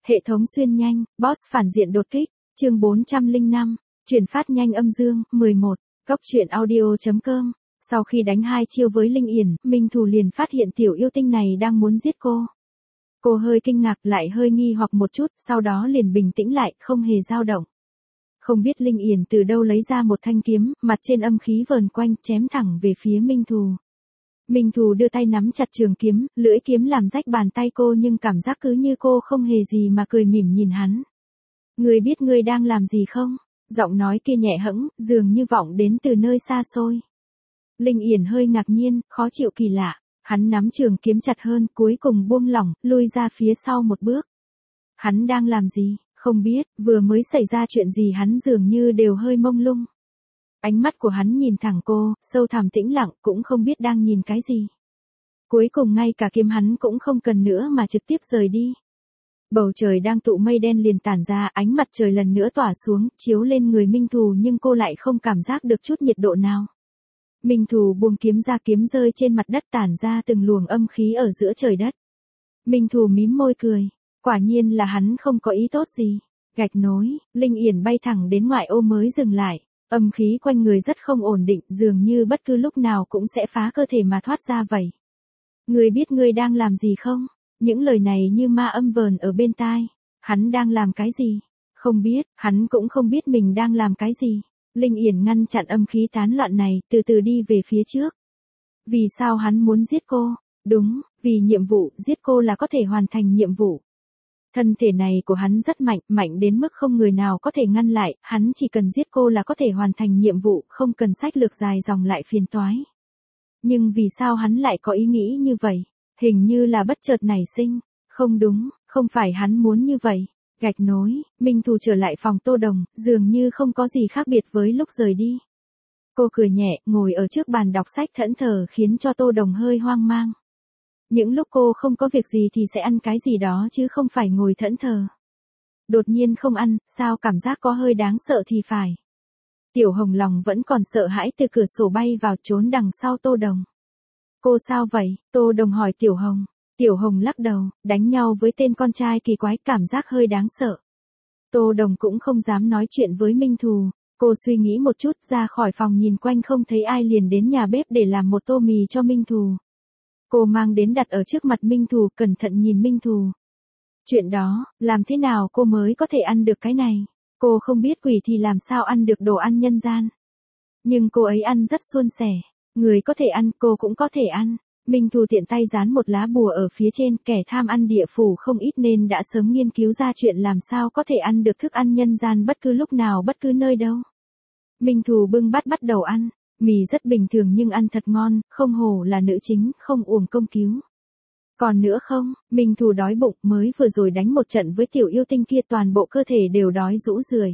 Hệ thống xuyên nhanh, boss phản diện đột kích, chương 405, chuyển phát nhanh âm dương, 11, góc truyện audio.com. Sau khi đánh 2 chiêu với Linh Yển, Minh Thù liền phát hiện tiểu yêu tinh này đang muốn giết cô. Cô hơi kinh ngạc lại hơi nghi hoặc một chút, sau đó liền bình tĩnh lại, không hề dao động. Không biết Linh Yển từ đâu lấy ra một thanh kiếm, mặt trên âm khí vờn quanh, chém thẳng về phía Minh Thù. Minh Thù đưa tay nắm chặt trường kiếm, lưỡi kiếm làm rách bàn tay cô nhưng cảm giác cứ như cô không hề gì mà cười mỉm nhìn hắn. Ngươi biết ngươi đang làm gì không? Giọng nói kia nhẹ hẫng, dường như vọng đến từ nơi xa xôi. Linh Yển hơi ngạc nhiên, khó chịu kỳ lạ. Hắn nắm trường kiếm chặt hơn, cuối cùng buông lỏng, lui ra phía sau một bước. Hắn đang làm gì? Không biết, vừa mới xảy ra chuyện gì hắn dường như đều hơi mông lung. Ánh mắt của hắn nhìn thẳng cô, sâu thẳm tĩnh lặng, cũng không biết đang nhìn cái gì. Cuối cùng ngay cả kiếm hắn cũng không cần nữa mà trực tiếp rời đi. Bầu trời đang tụ mây đen liền tản ra, ánh mặt trời lần nữa tỏa xuống, chiếu lên người Minh Thù nhưng cô lại không cảm giác được chút nhiệt độ nào. Minh Thù buông kiếm ra, kiếm rơi trên mặt đất tản ra từng luồng âm khí ở giữa trời đất. Minh Thù mím môi cười, quả nhiên là hắn không có ý tốt gì. Gạch nối, Linh Yển bay thẳng đến ngoại ô mới dừng lại. Âm khí quanh người rất không ổn định, dường như bất cứ lúc nào cũng sẽ phá cơ thể mà thoát ra vậy. Ngươi biết ngươi đang làm gì không? Những lời này như ma âm vờn ở bên tai. Hắn đang làm cái gì? Không biết, hắn cũng không biết mình đang làm cái gì. Linh Yển ngăn chặn âm khí tán loạn này, từ từ đi về phía trước. Vì sao hắn muốn giết cô? Đúng, vì nhiệm vụ, giết cô là có thể hoàn thành nhiệm vụ. Thân thể này của hắn rất mạnh, mạnh đến mức không người nào có thể ngăn lại, hắn chỉ cần giết cô là có thể hoàn thành nhiệm vụ, không cần sách lược dài dòng lại phiền toái. Nhưng vì sao hắn lại có ý nghĩ như vậy? Hình như là bất chợt nảy sinh. Không đúng, không phải hắn muốn như vậy. Gạch nối, Minh Thù trở lại phòng Tô Đồng, dường như không có gì khác biệt với lúc rời đi. Cô cười nhẹ, ngồi ở trước bàn đọc sách thẫn thờ khiến cho Tô Đồng hơi hoang mang. Những lúc cô không có việc gì thì sẽ ăn cái gì đó chứ không phải ngồi thẫn thờ. Đột nhiên không ăn, sao cảm giác có hơi đáng sợ thì phải. Tiểu Hồng lòng vẫn còn sợ hãi từ cửa sổ bay vào trốn đằng sau Tô Đồng. Cô sao vậy? Tô Đồng hỏi Tiểu Hồng. Tiểu Hồng lắc đầu, đánh nhau với tên con trai kỳ quái, cảm giác hơi đáng sợ. Tô Đồng cũng không dám nói chuyện với Minh Thù. Cô suy nghĩ một chút, ra khỏi phòng nhìn quanh không thấy ai liền đến nhà bếp để làm một tô mì cho Minh Thù. Cô mang đến đặt ở trước mặt Minh Thù, cẩn thận nhìn Minh Thù. Chuyện đó, làm thế nào cô mới có thể ăn được cái này? Cô không biết quỷ thì làm sao ăn được đồ ăn nhân gian. Nhưng cô ấy ăn rất suôn sẻ. Người có thể ăn, cô cũng có thể ăn. Minh Thù tiện tay dán một lá bùa ở phía trên, kẻ tham ăn địa phủ không ít nên đã sớm nghiên cứu ra chuyện làm sao có thể ăn được thức ăn nhân gian bất cứ lúc nào bất cứ nơi đâu. Minh Thù bưng bát bắt đầu ăn. Mì rất bình thường nhưng ăn thật ngon, không hổ là nữ chính, không uổng công cứu. Còn nữa không, Minh Thù đói bụng, mới vừa rồi đánh một trận với tiểu yêu tinh kia toàn bộ cơ thể đều đói rũ rượi.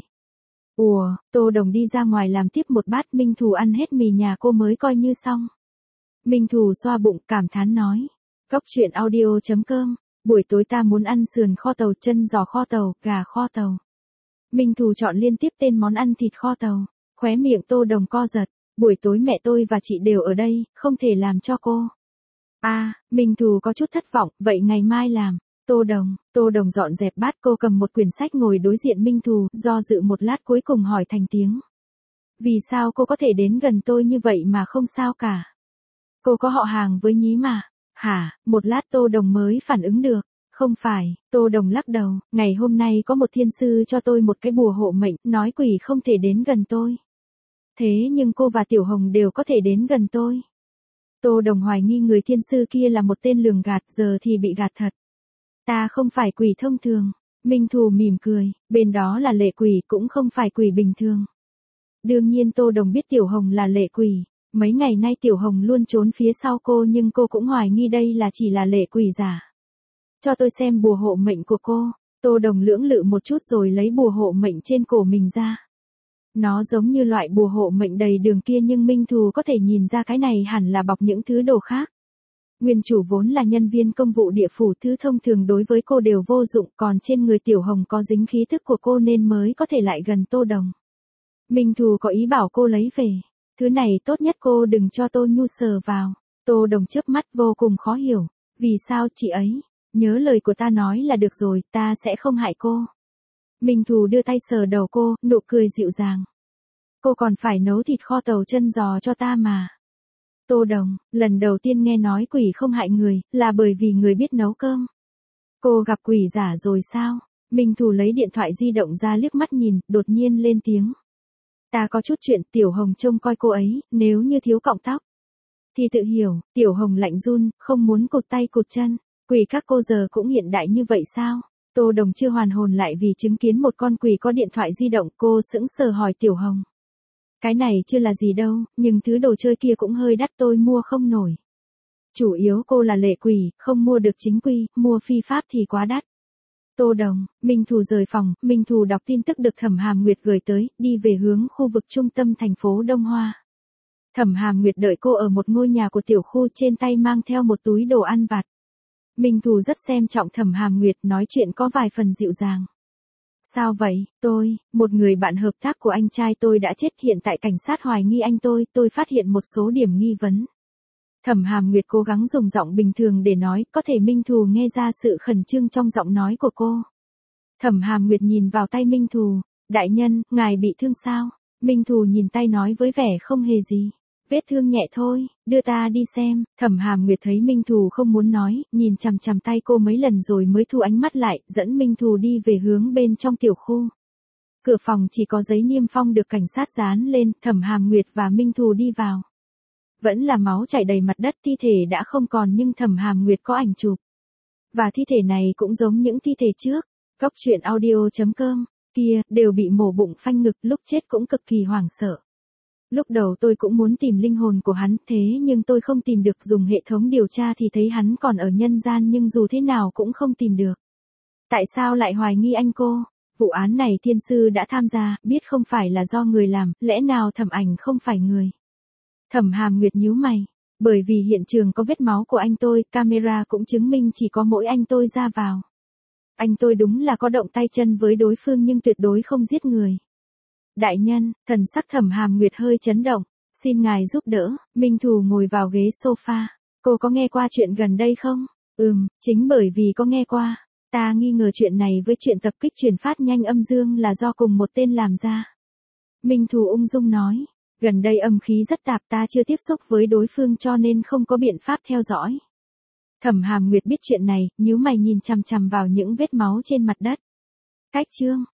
Ủa, Tô Đồng đi ra ngoài làm tiếp một bát, Minh Thù ăn hết mì nhà cô mới coi như xong. Minh Thù xoa bụng cảm thán nói. Góc truyện audio.com, buổi tối ta muốn ăn sườn kho tàu, chân giò kho tàu, gà kho tàu. Minh Thù chọn liên tiếp tên món ăn thịt kho tàu, khóe miệng Tô Đồng co giật. Buổi tối mẹ tôi và chị đều ở đây, không thể làm cho cô. Minh Thù có chút thất vọng, vậy ngày mai làm. Tô Đồng dọn dẹp bát, cô cầm một quyển sách ngồi đối diện Minh Thù, do dự một lát cuối cùng hỏi thành tiếng. Vì sao cô có thể đến gần tôi như vậy mà không sao cả? Cô có họ hàng với Nhí mà. Hả? Một lát Tô Đồng mới phản ứng được. Không phải, Tô Đồng lắc đầu, ngày hôm nay có một thiên sư cho tôi một cái bùa hộ mệnh, nói quỷ không thể đến gần tôi. Thế nhưng cô và Tiểu Hồng đều có thể đến gần tôi. Tô Đồng hoài nghi người thiên sư kia là một tên lường gạt, giờ thì bị gạt thật. Ta không phải quỷ thông thường. Minh Thù mỉm cười, bên đó là lệ quỷ, cũng không phải quỷ bình thường. Đương nhiên Tô Đồng biết Tiểu Hồng là lệ quỷ. Mấy ngày nay Tiểu Hồng luôn trốn phía sau cô nhưng cô cũng hoài nghi đây là chỉ là lệ quỷ giả. Cho tôi xem bùa hộ mệnh của cô. Tô Đồng lưỡng lự một chút rồi lấy bùa hộ mệnh trên cổ mình ra. Nó giống như loại bùa hộ mệnh đầy đường kia nhưng Minh Thù có thể nhìn ra cái này hẳn là bọc những thứ đồ khác. Nguyên chủ vốn là nhân viên công vụ địa phủ, thứ thông thường đối với cô đều vô dụng, còn trên người Tiểu Hồng có dính khí thức của cô nên mới có thể lại gần Tô Đồng. Minh Thù có ý bảo cô lấy về. Thứ này tốt nhất cô đừng cho Tô Nhu sờ vào. Tô Đồng chớp mắt vô cùng khó hiểu. Vì sao chị ấy? nhớ lời của ta nói là được rồi, ta sẽ không hại cô. Minh Thù đưa tay sờ đầu cô, nụ cười dịu dàng. Cô còn phải nấu thịt kho tàu chân giò cho ta mà. Tô Đồng, lần đầu tiên nghe nói quỷ không hại người, là bởi vì người biết nấu cơm. Cô gặp quỷ giả rồi sao? Minh Thù lấy điện thoại di động ra liếc mắt nhìn, đột nhiên lên tiếng. Ta có chút chuyện, Tiểu Hồng trông coi cô ấy, nếu như thiếu cọng tóc. Thì tự hiểu, Tiểu Hồng lạnh run, không muốn cụt tay cụt chân. Quỷ các cô giờ cũng hiện đại như vậy sao? Tô Đồng chưa hoàn hồn lại vì chứng kiến một con quỷ có điện thoại di động, cô sững sờ hỏi Tiểu Hồng. Cái này chưa là gì đâu, nhưng thứ đồ chơi kia cũng hơi đắt, tôi mua không nổi. Chủ yếu cô là lệ quỷ, không mua được chính quy, mua phi pháp thì quá đắt. Tô Đồng, Minh Thù rời phòng, Minh Thù đọc tin tức được Thẩm Hàm Nguyệt gửi tới, đi về hướng khu vực trung tâm thành phố Đông Hoa. Thẩm Hàm Nguyệt đợi cô ở một ngôi nhà của tiểu khu, trên tay mang theo một túi đồ ăn vặt. Minh Thù rất xem trọng Thẩm Hàm Nguyệt, nói chuyện có vài phần dịu dàng. Sao vậy, một người bạn hợp tác của anh trai tôi đã chết, hiện tại cảnh sát hoài nghi anh tôi phát hiện một số điểm nghi vấn. Thẩm Hàm Nguyệt cố gắng dùng giọng bình thường để nói, có thể Minh Thù nghe ra sự khẩn trương trong giọng nói của cô. Thẩm Hàm Nguyệt nhìn vào tay Minh Thù, đại nhân, ngài bị thương sao? Minh Thù nhìn tay nói với vẻ không hề gì. Vết thương nhẹ thôi, đưa ta đi xem. Thẩm Hàm Nguyệt thấy Minh Thù không muốn nói, nhìn chằm chằm tay cô mấy lần rồi mới thu ánh mắt lại, dẫn Minh Thù đi về hướng bên trong tiểu khu. Cửa phòng chỉ có giấy niêm phong được cảnh sát dán lên, Thẩm Hàm Nguyệt và Minh Thù đi vào. Vẫn là máu chảy đầy mặt đất, thi thể đã không còn nhưng Thẩm Hàm Nguyệt có ảnh chụp. Và thi thể này cũng giống những thi thể trước. Góc truyện audio.com, kia, đều bị mổ bụng phanh ngực, lúc chết cũng cực kỳ hoảng sợ. Lúc đầu tôi cũng muốn tìm linh hồn của hắn, thế nhưng tôi không tìm được, dùng hệ thống điều tra thì thấy hắn còn ở nhân gian nhưng dù thế nào cũng không tìm được. Tại sao lại hoài nghi anh cô? Vụ án này thiên sư đã tham gia, biết không phải là do người làm, lẽ nào Thẩm Ảnh không phải người? Thẩm Hàm Nguyệt nhíu mày, bởi vì hiện trường có vết máu của anh tôi, camera cũng chứng minh chỉ có mỗi anh tôi ra vào. Anh tôi đúng là có động tay chân với đối phương nhưng tuyệt đối không giết người. Đại nhân, thần sắc Thẩm Hàm Nguyệt hơi chấn động, xin ngài giúp đỡ. Minh Thù ngồi vào ghế sofa. Cô có nghe qua chuyện gần đây không? Chính bởi vì có nghe qua, ta nghi ngờ chuyện này với chuyện tập kích truyền phát nhanh âm dương là do cùng một tên làm ra. Minh Thù ung dung nói, gần đây âm khí rất tạp, ta chưa tiếp xúc với đối phương cho nên không có biện pháp theo dõi. Thẩm Hàm Nguyệt biết chuyện này, nhíu mày nhìn chằm chằm vào những vết máu trên mặt đất. Cách chương